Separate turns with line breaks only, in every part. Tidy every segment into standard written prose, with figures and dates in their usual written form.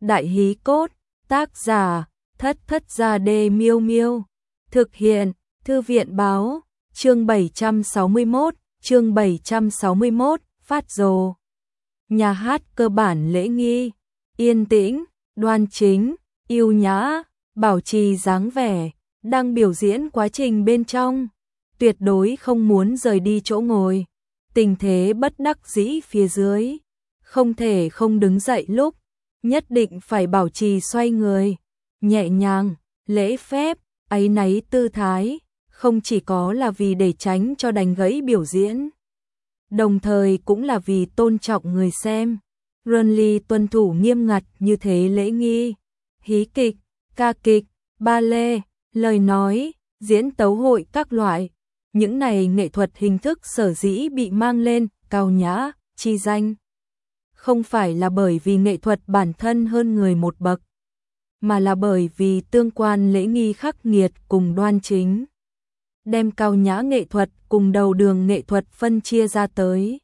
Đại hí cốt, tác giả, Thất Thất Gia Đê Miêu Miêu. Thực hiện, Thư viện báo, chương 761, phát rồ. Nhà hát cơ bản lễ nghi, yên tĩnh, đoan chính, yêu nhã, bảo trì dáng vẻ, đang biểu diễn quá trình bên trong, tuyệt đối không muốn rời đi chỗ ngồi. Tình thế bất đắc dĩ phía dưới, không thể không đứng dậy lúc, nhất định phải bảo trì xoay người, nhẹ nhàng, lễ phép, áy náy tư thái, không chỉ có là vì để tránh cho đánh gãy biểu diễn, đồng thời cũng là vì tôn trọng người xem. Renly tuân thủ nghiêm ngặt như thế lễ nghi, hí kịch, ca kịch, ballet, lời nói, diễn tấu hội các loại. Những này nghệ thuật hình thức sở dĩ bị mang lên cao nhã, chi danh. Không phải là bởi vì nghệ thuật bản thân hơn người một bậc, mà là bởi vì tương quan lễ nghi khắc nghiệt cùng đoan chính. Đem cao nhã nghệ thuật cùng đầu đường nghệ thuật phân chia ra tới.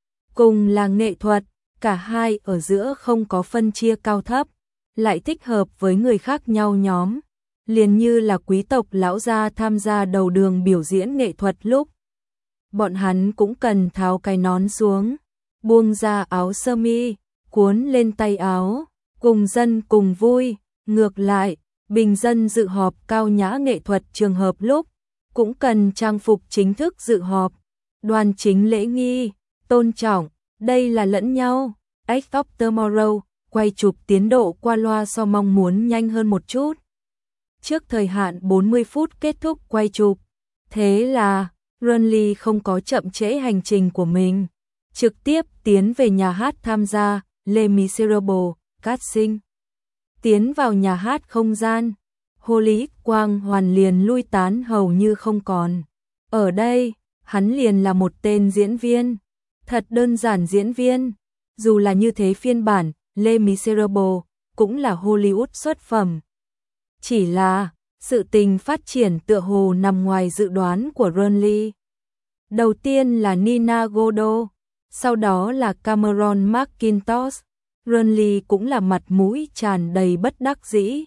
Cùng là nghệ thuật, cả hai ở giữa không có phân chia cao thấp, lại thích hợp với người khác nhau nhóm. Liền như là quý tộc lão gia tham gia đầu đường biểu diễn nghệ thuật lúc, bọn hắn cũng cần tháo cái nón xuống, buông ra áo sơ mi, cuốn lên tay áo, cùng dân cùng vui. Ngược lại, bình dân dự họp cao nhã nghệ thuật trường hợp lúc, cũng cần trang phục chính thức dự họp, đoan chính lễ nghi, tôn trọng, đây là lẫn nhau. Act of Tomorrow, quay chụp tiến độ qua loa so mong muốn nhanh hơn một chút. Trước thời hạn 40 phút kết thúc quay chụp, thế là Renly không có chậm trễ hành trình của mình, trực tiếp tiến về nhà hát tham gia Les Miserables casting. Tiến vào nhà hát không gian, Holly quang hoàn liền lui tán hầu như không còn. Ở đây, hắn liền là một tên diễn viên, thật đơn giản diễn viên, dù là như thế phiên bản Les Miserables cũng là Hollywood xuất phẩm. Chỉ là, sự tình phát triển tựa hồ nằm ngoài dự đoán của Renly. Đầu tiên là Nina Godot, sau đó là Cameron McIntosh. Renly cũng là mặt mũi tràn đầy bất đắc dĩ.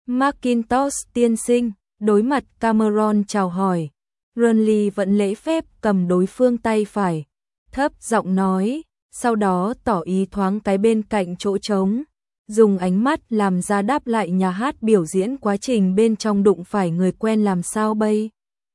McIntosh tiên sinh, đối mặt Cameron chào hỏi. Renly vẫn lễ phép cầm đối phương tay phải, thấp giọng nói, sau đó tỏ ý thoáng cái bên cạnh chỗ trống. Dùng ánh mắt làm ra đáp lại nhà hát biểu diễn quá trình bên trong đụng phải người quen làm sao bây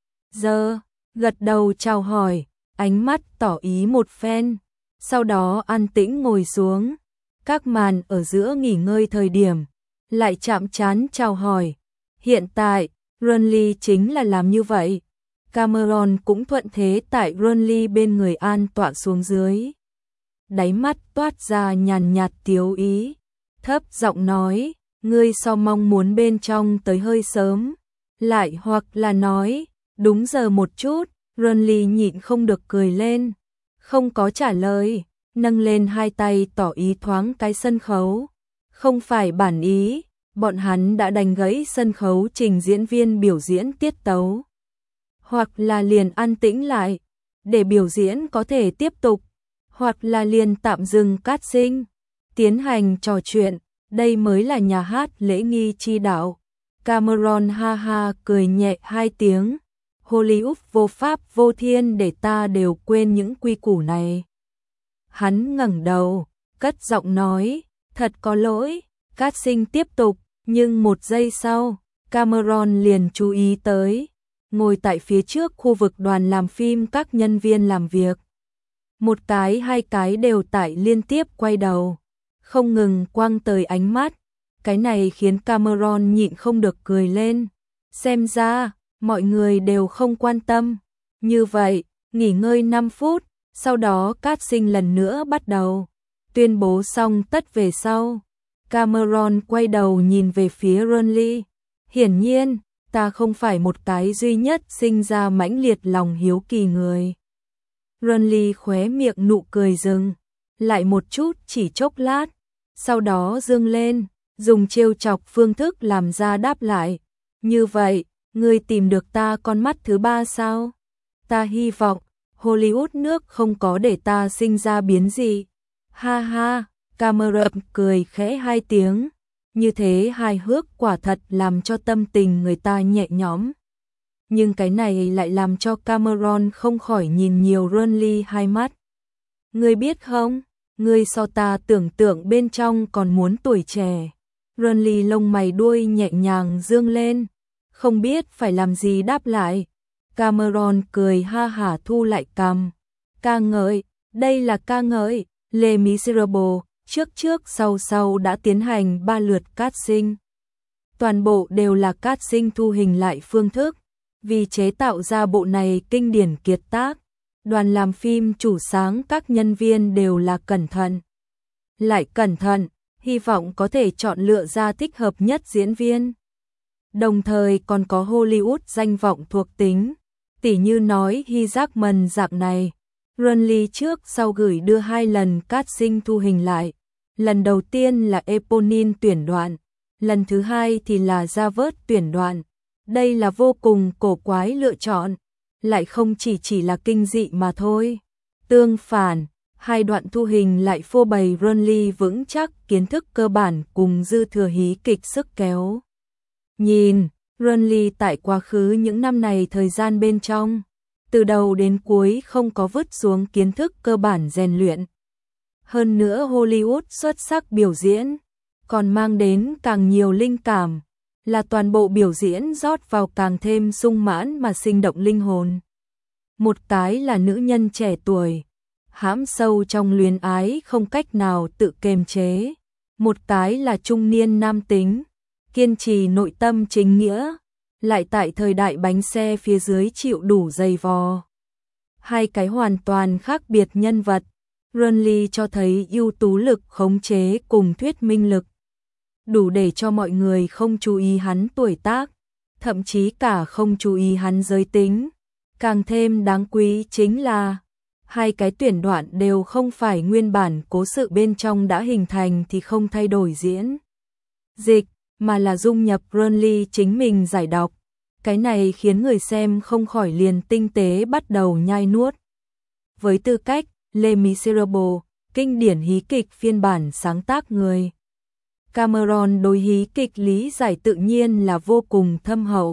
giờ, gật đầu chào hỏi, ánh mắt tỏ ý một phen, sau đó an tĩnh ngồi xuống. Các màn ở giữa nghỉ ngơi thời điểm, lại chạm trán chào hỏi. Hiện tại, Renly chính là làm như vậy. Cameron cũng thuận thế tại Renly bên người an tọa xuống dưới. Đáy mắt toát ra nhàn nhạt tiếu ý. Thấp giọng nói, ngươi so mong muốn bên trong tới hơi sớm, lại hoặc là nói, đúng giờ một chút. Renly nhịn không được cười lên, không có trả lời, nâng lên hai tay tỏ ý thoáng cái sân khấu. Không phải bản ý, bọn hắn đã đánh gãy sân khấu trình diễn viên biểu diễn tiết tấu, hoặc là liền an tĩnh lại, để biểu diễn có thể tiếp tục, hoặc là liền tạm dừng casting, tiến hành trò chuyện, đây mới là nhà hát lễ nghi chi đạo. Cameron ha ha cười nhẹ hai tiếng, Hollywood vô pháp vô thiên để ta đều quên những quy củ này. Hắn ngẩng đầu, cất giọng nói, thật có lỗi. Casting tiếp tục, nhưng một giây sau, Cameron liền chú ý tới, ngồi tại phía trước khu vực đoàn làm phim các nhân viên làm việc. Một cái hai cái đều tại liên tiếp quay đầu, không ngừng quăng tới ánh mắt. Cái này khiến Cameron nhịn không được cười lên. Xem ra, mọi người đều không quan tâm. Như vậy, nghỉ ngơi 5 phút, sau đó casting lần nữa bắt đầu. Tuyên bố xong tất về sau, Cameron quay đầu nhìn về phía Renly. Hiển nhiên, ta không phải một cái duy nhất sinh ra mãnh liệt lòng hiếu kỳ người. Renly khóe miệng nụ cười dừng, lại một chút chỉ chốc lát, sau đó dương lên, dùng trêu chọc phương thức làm ra đáp lại. Như vậy, ngươi tìm được ta con mắt thứ ba sao? Ta hy vọng, Hollywood nước không có để ta sinh ra biến gì. Ha ha, Cameron cười khẽ hai tiếng, Như thế hài hước quả thật làm cho tâm tình người ta nhẹ nhõm. Nhưng cái này lại làm cho Cameron không khỏi nhìn nhiều Renly hai mắt. Ngươi biết không, ngươi so ta tưởng tượng bên trong còn muốn tuổi trẻ. Renly lông mày đuôi nhẹ nhàng dương lên, không biết phải làm gì đáp lại. Cameron cười ha hả thu lại cằm. Ca ngợi, đây là ca ngợi. Les Miserables trước sau đã tiến hành 3 lượt casting. Toàn bộ đều là casting thu hình lại phương thức. Vì chế tạo ra bộ này kinh điển kiệt tác, đoàn làm phim chủ sáng các nhân viên đều là cẩn thận. Lại cẩn thận, hy vọng có thể chọn lựa ra thích hợp nhất diễn viên. Đồng thời còn có Hollywood danh vọng thuộc tính, tỉ như nói Hugh Jackman dạng này. Renly trước sau gửi đưa 2 lần casting thu hình lại. Lần đầu tiên là Eponine tuyển đoạn, lần thứ hai thì là Javert tuyển đoạn. Đây là vô cùng cổ quái lựa chọn, lại không chỉ là kinh dị mà thôi. Tương phản, 2 đoạn thu hình lại phô bày Renly vững chắc kiến thức cơ bản cùng dư thừa hí kịch sức kéo. Nhìn, Renly tại quá khứ những năm này thời gian bên trong, từ đầu đến cuối không có vứt xuống kiến thức cơ bản rèn luyện. Hơn nữa Hollywood xuất sắc biểu diễn, còn mang đến càng nhiều linh cảm, là toàn bộ biểu diễn rót vào càng thêm sung mãn mà sinh động linh hồn. Một cái là nữ nhân trẻ tuổi, hãm sâu trong luyến ái không cách nào tự kiềm chế. Một cái là trung niên nam tính, kiên trì nội tâm chính nghĩa, lại tại thời đại bánh xe phía dưới chịu đủ dày vò. 2 cái hoàn toàn khác biệt nhân vật, Renly cho thấy ưu tú lực khống chế cùng thuyết minh lực. Đủ để cho mọi người không chú ý hắn tuổi tác, thậm chí cả không chú ý hắn giới tính. Càng thêm đáng quý chính là 2 cái tuyển đoạn đều không phải nguyên bản cố sự bên trong đã hình thành thì không thay đổi diễn dịch, mà là dung nhập Renly chính mình giải đọc. Cái này khiến người xem không khỏi liền tinh tế bắt đầu nhai nuốt. Với tư cách Les Miserables, kinh điển hí kịch phiên bản sáng tác người, Cameron đối hí kịch lý giải tự nhiên là vô cùng thâm hậu.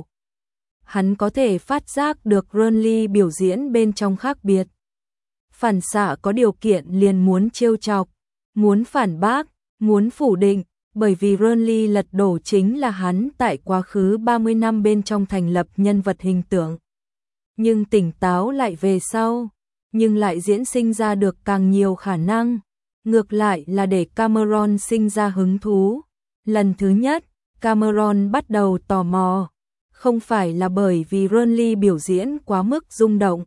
Hắn có thể phát giác được Renly biểu diễn bên trong khác biệt. Phản xạ có điều kiện liền muốn trêu chọc, muốn phản bác, muốn phủ định, bởi vì Renly lật đổ chính là hắn tại quá khứ 30 năm bên trong thành lập nhân vật hình tượng. Nhưng tỉnh táo lại về sau, nhưng lại diễn sinh ra được càng nhiều khả năng. Ngược lại là để Cameron sinh ra hứng thú. Lần thứ nhất, Cameron bắt đầu tò mò, không phải là bởi vì Renly biểu diễn quá mức rung động.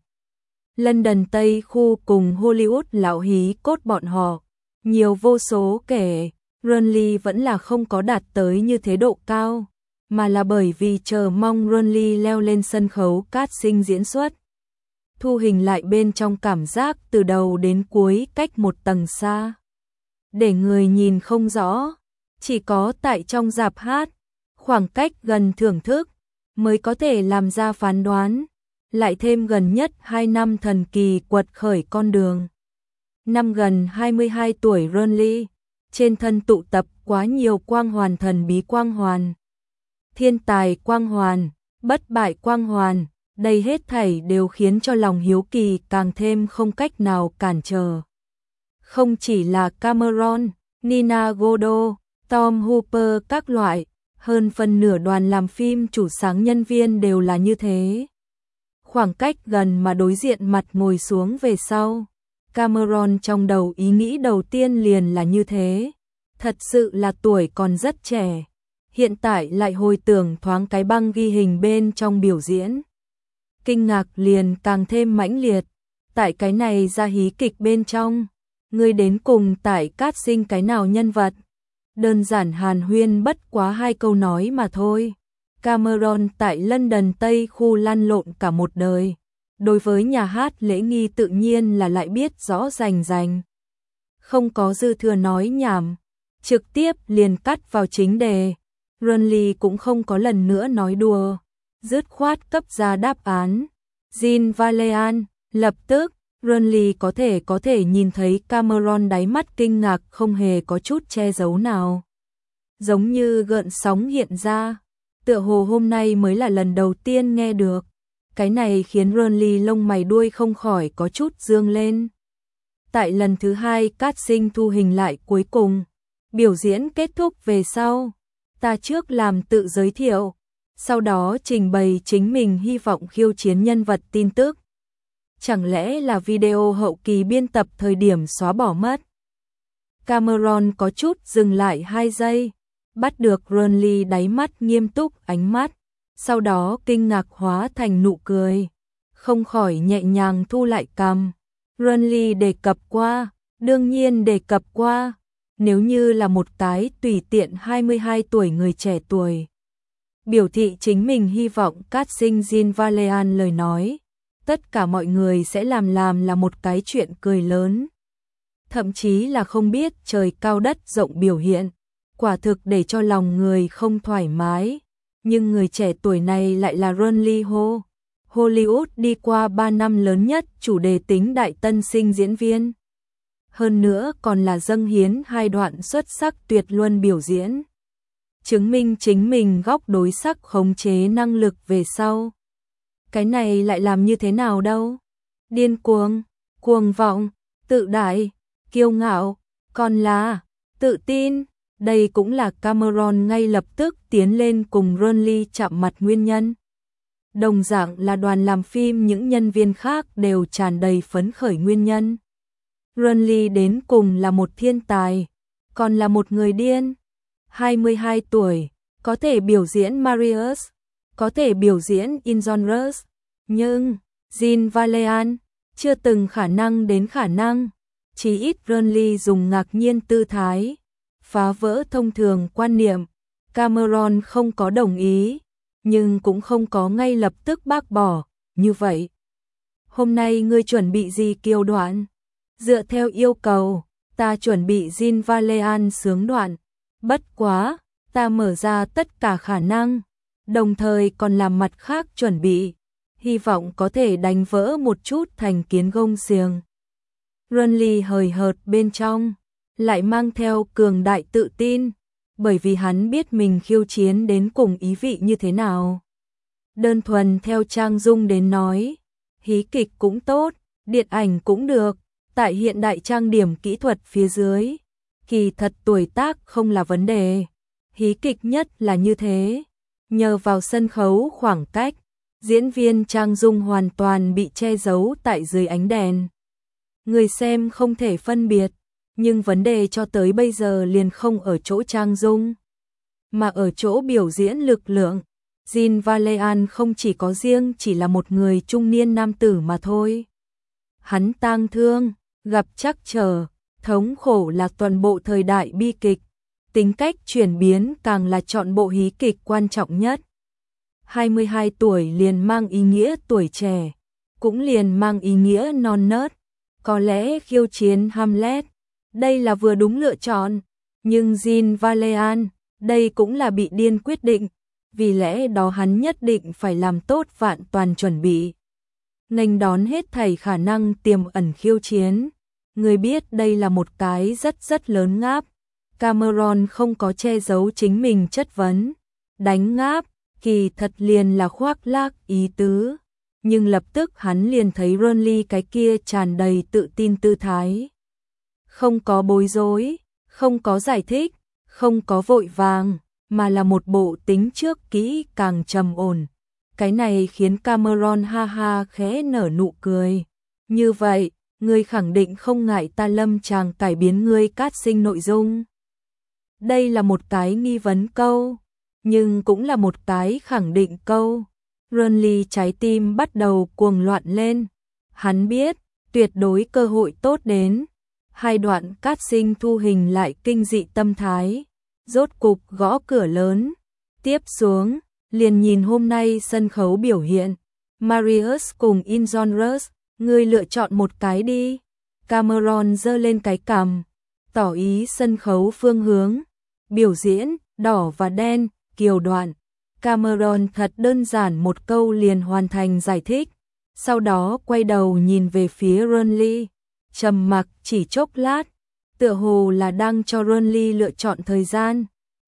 London Tây khu cùng Hollywood lão hí cốt bọn họ, nhiều vô số kể, Renly vẫn là không có đạt tới như thế độ cao, mà là bởi vì chờ mong Renly leo lên sân khấu casting diễn xuất. Thu hình lại bên trong cảm giác từ đầu đến cuối cách một tầng xa, để người nhìn không rõ, chỉ có tại trong rạp hát, khoảng cách gần thưởng thức, mới có thể làm ra phán đoán. Lại thêm gần nhất 2 năm thần kỳ quật khởi con đường. Năm gần 22 tuổi Renly, trên thân tụ tập quá nhiều quang hoàn thần bí quang hoàn. Thiên tài quang hoàn, bất bại quang hoàn, đây hết thảy đều khiến cho lòng hiếu kỳ càng thêm không cách nào cản trở. Không chỉ là Cameron, Nina Godot, Tom Hooper các loại, hơn phần nửa đoàn làm phim chủ sáng nhân viên đều là như thế. Khoảng cách gần mà đối diện mặt ngồi xuống về sau, Cameron trong đầu ý nghĩ đầu tiên liền là như thế. Thật sự là tuổi còn rất trẻ, hiện tại lại hồi tưởng thoáng cái băng ghi hình bên trong biểu diễn. Kinh ngạc liền càng thêm mãnh liệt, tại cái này ra hí kịch bên trong, ngươi đến cùng tại casting cái nào nhân vật. Đơn giản hàn huyên bất quá 2 câu nói mà thôi. Cameron tại London Tây khu lăn lộn cả một đời, đối với nhà hát lễ nghi tự nhiên là lại biết rõ rành rành. Không có dư thừa nói nhảm, trực tiếp liền cắt vào chính đề. Renly cũng không có lần nữa nói đùa, dứt khoát cấp ra đáp án. Jean Valjean, lập tức, Renly có thể nhìn thấy Cameron đáy mắt kinh ngạc không hề có chút che giấu nào. giống như gợn sóng hiện ra, tựa hồ hôm nay mới là lần đầu tiên nghe được. Cái này khiến Ronly lông mày đuôi không khỏi có chút dương lên. Tại lần thứ 2 casting thu hình lại cuối cùng, biểu diễn kết thúc về sau, ta trước làm tự giới thiệu, sau đó trình bày chính mình hy vọng khiêu chiến nhân vật tin tức. Chẳng lẽ là video hậu kỳ biên tập thời điểm xóa bỏ mất? Cameron có chút dừng lại 2 giây, bắt được Ronly đáy mắt nghiêm túc ánh mắt, sau đó kinh ngạc hóa thành nụ cười, không khỏi nhẹ nhàng thu lại cằm. Ronly đề cập qua, đương nhiên đề cập qua, nếu như là một cái tùy tiện 22 tuổi người trẻ tuổi biểu thị chính mình hy vọng casting Jean Valjean lời nói, tất cả mọi người sẽ làm là một cái chuyện cười lớn. Thậm chí là không biết trời cao đất rộng biểu hiện, quả thực để cho lòng người không thoải mái. Nhưng người trẻ tuổi này lại là Ronly Ho. Hollywood đi qua 3 năm lớn nhất chủ đề tính đại tân sinh diễn viên. Hơn nữa còn là dâng hiến 2 đoạn xuất sắc tuyệt luân biểu diễn. Chứng minh chính mình góc đối sắc khống chế năng lực về sau. Cái này lại làm như thế nào đâu? Điên cuồng, cuồng vọng, tự đại, kiêu ngạo, còn là tự tin. Đây cũng là Cameron ngay lập tức tiến lên cùng Ronly chạm mặt nguyên nhân. Đồng dạng là đoàn làm phim những nhân viên khác đều tràn đầy phấn khởi nguyên nhân. Ronly đến cùng là một thiên tài, còn là một người điên. 22 tuổi, có thể biểu diễn Marius, có thể biểu diễn In Genres, nhưng Jean Valjean chưa từng khả năng đến khả năng. Chỉ ít Ronly dùng ngạc nhiên tư thái, phá vỡ thông thường quan niệm. Cameron không có đồng ý, nhưng cũng không có ngay lập tức bác bỏ. Như vậy, hôm nay ngươi chuẩn bị gì kiều đoạn? Dựa theo yêu cầu, ta chuẩn bị Jean Valjean sướng đoạn. Bất quá, ta mở ra tất cả khả năng, đồng thời còn làm mặt khác chuẩn bị, hy vọng có thể đánh vỡ một chút thành kiến gông xiềng. Ronly hời hợt bên trong, lại mang theo cường đại tự tin, bởi vì hắn biết mình khiêu chiến đến cùng ý vị như thế nào. Đơn thuần theo Trang Dung đến nói, hí kịch cũng tốt, điện ảnh cũng được, tại hiện đại trang điểm kỹ thuật phía dưới, kỳ thật tuổi tác không là vấn đề, hí kịch nhất là như thế. Nhờ vào sân khấu khoảng cách, diễn viên Trang Dung hoàn toàn bị che giấu tại dưới ánh đèn. Người xem không thể phân biệt, nhưng vấn đề cho tới bây giờ liền không ở chỗ Trang Dung, mà ở chỗ biểu diễn lực lượng. Jean Valjean không chỉ có riêng chỉ là một người trung niên nam tử mà thôi. Hắn tang thương, gặp trắc trở, thống khổ là toàn bộ thời đại bi kịch, tính cách chuyển biến càng là trọn bộ hí kịch quan trọng nhất. 22 tuổi liền mang ý nghĩa tuổi trẻ, cũng liền mang ý nghĩa non nớt. Có lẽ khiêu chiến Hamlet, đây là vừa đúng lựa chọn, nhưng Jean Valjean, đây cũng là bị điên quyết định, vì lẽ đó hắn nhất định phải làm tốt vạn toàn chuẩn bị, nghênh đón hết thảy khả năng tiềm ẩn khiêu chiến. Người biết đây là một cái rất lớn ngáp. Cameron không có che giấu chính mình chất vấn, đánh ngáp, kỳ thật liền là khoác lác ý tứ. Nhưng lập tức hắn liền thấy Ronly cái kia tràn đầy tự tin tư thái. Không có bối rối, không có giải thích, không có vội vàng, mà là một bộ tính trước kỹ càng trầm ổn. Cái này khiến Cameron ha ha khẽ nở nụ cười. Như vậy, ngươi khẳng định không ngại ta lâm chàng cải biến ngươi casting nội dung. Đây là một cái nghi vấn câu, nhưng cũng là một cái khẳng định câu. Ronly trái tim bắt đầu cuồng loạn lên. Hắn biết, tuyệt đối cơ hội tốt đến. 2 đoạn casting thu hình lại kinh dị tâm thái, rốt cục gõ cửa lớn. Tiếp xuống, liền nhìn hôm nay sân khấu biểu hiện. Marius cùng In Genres, ngươi lựa chọn một cái đi. Cameron giơ lên cái cằm, tỏ ý sân khấu phương hướng. Biểu diễn, đỏ và đen, kiều đoạn. Cameron thật đơn giản một câu liền hoàn thành giải thích. Sau đó quay đầu nhìn về phía Ronly, trầm mặc chỉ chốc lát, tựa hồ là đang cho Ronly lựa chọn thời gian.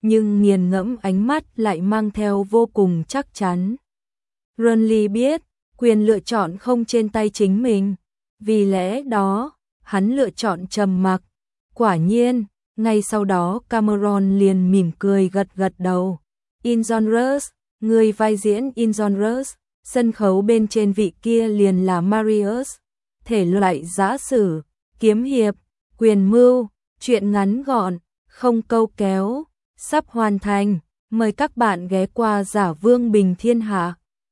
nhưng nghiền ngẫm ánh mắt lại mang theo vô cùng chắc chắn. Renly biết, quyền lựa chọn không trên tay chính mình, vì lẽ đó, hắn lựa chọn trầm mặc. Quả nhiên, ngay sau đó Cameron liền mỉm cười gật gật đầu. Injonrus, người vai diễn Injonrus, sân khấu bên trên vị kia liền là Marius, thể loại giã sử, kiếm hiệp, quyền mưu, truyện ngắn gọn, không câu kéo, sắp hoàn thành, mời các bạn ghé qua Giả Vương Bình Thiên Hạ.